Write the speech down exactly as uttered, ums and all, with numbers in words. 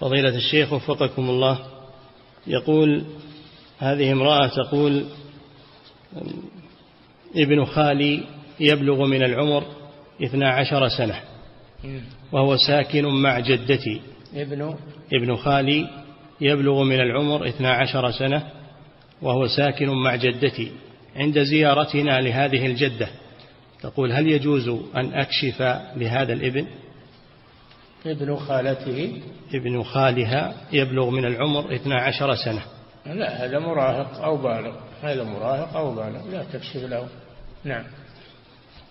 فضيلة الشيخ وفقكم الله، يقول هذه امرأة تقول ابن خالي يبلغ من العمر اثنا عشر سنة وهو ساكن مع جدتي. ابن ابن خالي يبلغ من العمر اثنا عشر سنة وهو ساكن مع جدتي. عند زيارتنا لهذه الجدة تقول هل يجوز أن أكشف لهذا الابن؟ ابن خالته ابن خالها يبلغ من العمر اثنا عشر سنة. لا، هذا مراهق أو بالغ، هذا مراهق أو بالغ، لا تكشف له. نعم.